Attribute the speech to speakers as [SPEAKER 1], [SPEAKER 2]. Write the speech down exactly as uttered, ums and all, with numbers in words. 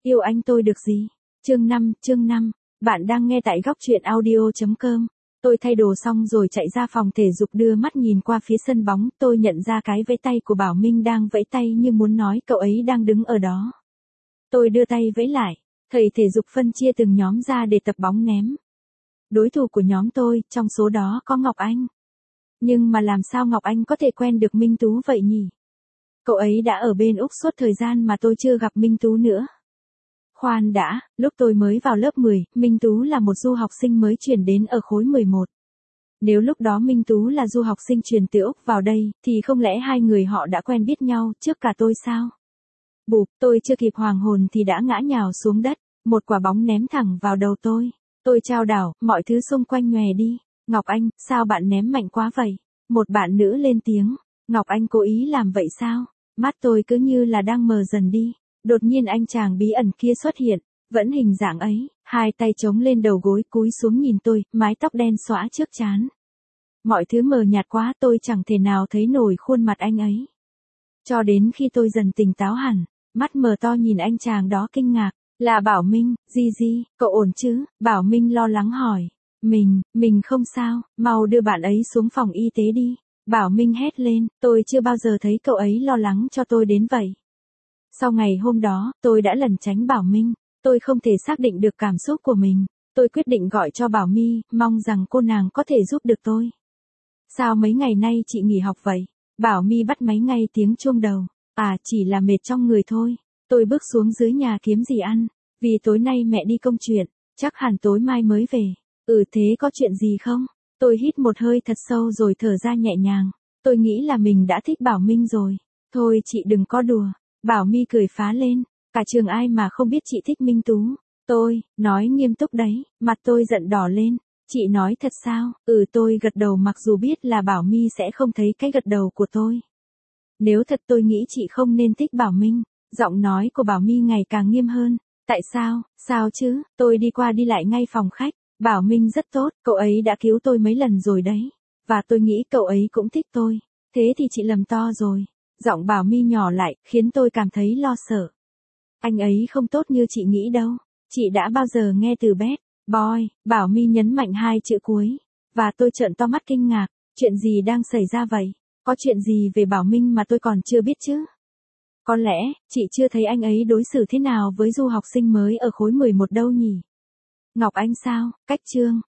[SPEAKER 1] Yêu anh tôi được gì? Chương năm, chương năm. Bạn đang nghe tại góc truyện audio chấm com. Tôi thay đồ xong rồi chạy ra phòng thể dục, đưa mắt nhìn qua phía sân bóng, tôi nhận ra cái vẫy tay của Bảo Minh đang vẫy tay như muốn nói cậu ấy đang đứng ở đó. Tôi đưa tay vẫy lại, thầy thể dục phân chia từng nhóm ra để tập bóng ném. Đối thủ của nhóm tôi, trong số đó có Ngọc Anh. Nhưng mà làm sao Ngọc Anh có thể quen được Minh Tú vậy nhỉ? Cậu ấy đã ở bên Úc suốt thời gian mà tôi chưa gặp Minh Tú nữa. Khoan đã, lúc tôi mới vào lớp mười, Minh Tú là một du học sinh mới chuyển đến ở khối mười một. Nếu lúc đó Minh Tú là du học sinh chuyển từ Úc vào đây, thì không lẽ hai người họ đã quen biết nhau trước cả tôi sao? Bụp, tôi chưa kịp hoàng hồn thì đã ngã nhào xuống đất, một quả bóng ném thẳng vào đầu tôi. Tôi chao đảo, mọi thứ xung quanh nhòe đi. Ngọc Anh, sao bạn ném mạnh quá vậy? Một bạn nữ lên tiếng. Ngọc Anh cố ý làm vậy sao? Mắt tôi cứ như là đang mờ dần đi. Đột nhiên anh chàng bí ẩn kia xuất hiện, vẫn hình dạng ấy, hai tay chống lên đầu gối cúi xuống nhìn tôi, mái tóc đen xõa trước trán. Mọi thứ mờ nhạt quá, tôi chẳng thể nào thấy nổi khuôn mặt anh ấy. Cho đến khi tôi dần tỉnh táo hẳn, mắt mở to nhìn anh chàng đó kinh ngạc, là Bảo Minh. Di Di, cậu ổn chứ? Bảo Minh lo lắng hỏi. Mình, mình không sao, mau đưa bạn ấy xuống phòng y tế đi. Bảo Minh hét lên, tôi chưa bao giờ thấy cậu ấy lo lắng cho tôi đến vậy. Sau ngày hôm đó, tôi đã lẩn tránh Bảo Minh, tôi không thể xác định được cảm xúc của mình. Tôi quyết định gọi cho Bảo My, mong rằng cô nàng có thể giúp được tôi. Sao mấy ngày nay chị nghỉ học vậy? Bảo My bắt máy ngay tiếng chuông đầu. À, chỉ là mệt trong người thôi. Tôi bước xuống dưới nhà kiếm gì ăn, vì tối nay mẹ đi công chuyện, chắc hẳn tối mai mới về. Ừ, thế có chuyện gì không? Tôi hít một hơi thật sâu rồi thở ra nhẹ nhàng. Tôi nghĩ là mình đã thích Bảo Minh rồi. Thôi chị đừng có đùa. Bảo My cười phá lên. Cả trường ai mà không biết chị thích Minh Tú. Tôi, nói nghiêm túc đấy. Mặt tôi giận đỏ lên. Chị nói thật sao? Ừ, tôi gật đầu mặc dù biết là Bảo My sẽ không thấy cái gật đầu của tôi. Nếu thật tôi nghĩ chị không nên thích Bảo Minh. Giọng nói của Bảo My ngày càng nghiêm hơn. Tại sao? Sao chứ? Tôi đi qua đi lại ngay phòng khách. Bảo Minh rất tốt, cậu ấy đã cứu tôi mấy lần rồi đấy. Và tôi nghĩ cậu ấy cũng thích tôi. Thế thì chị lầm to rồi. Giọng Bảo My nhỏ lại, khiến tôi cảm thấy lo sợ. Anh ấy không tốt như chị nghĩ đâu. Chị đã bao giờ nghe từ bad boy? Bảo My nhấn mạnh hai chữ cuối. Và tôi trợn to mắt kinh ngạc. Chuyện gì đang xảy ra vậy? Có chuyện gì về Bảo Minh mà tôi còn chưa biết chứ? Có lẽ, chị chưa thấy anh ấy đối xử thế nào với du học sinh mới ở khối mười một đâu nhỉ? Ngọc Anh sao? Cách chương.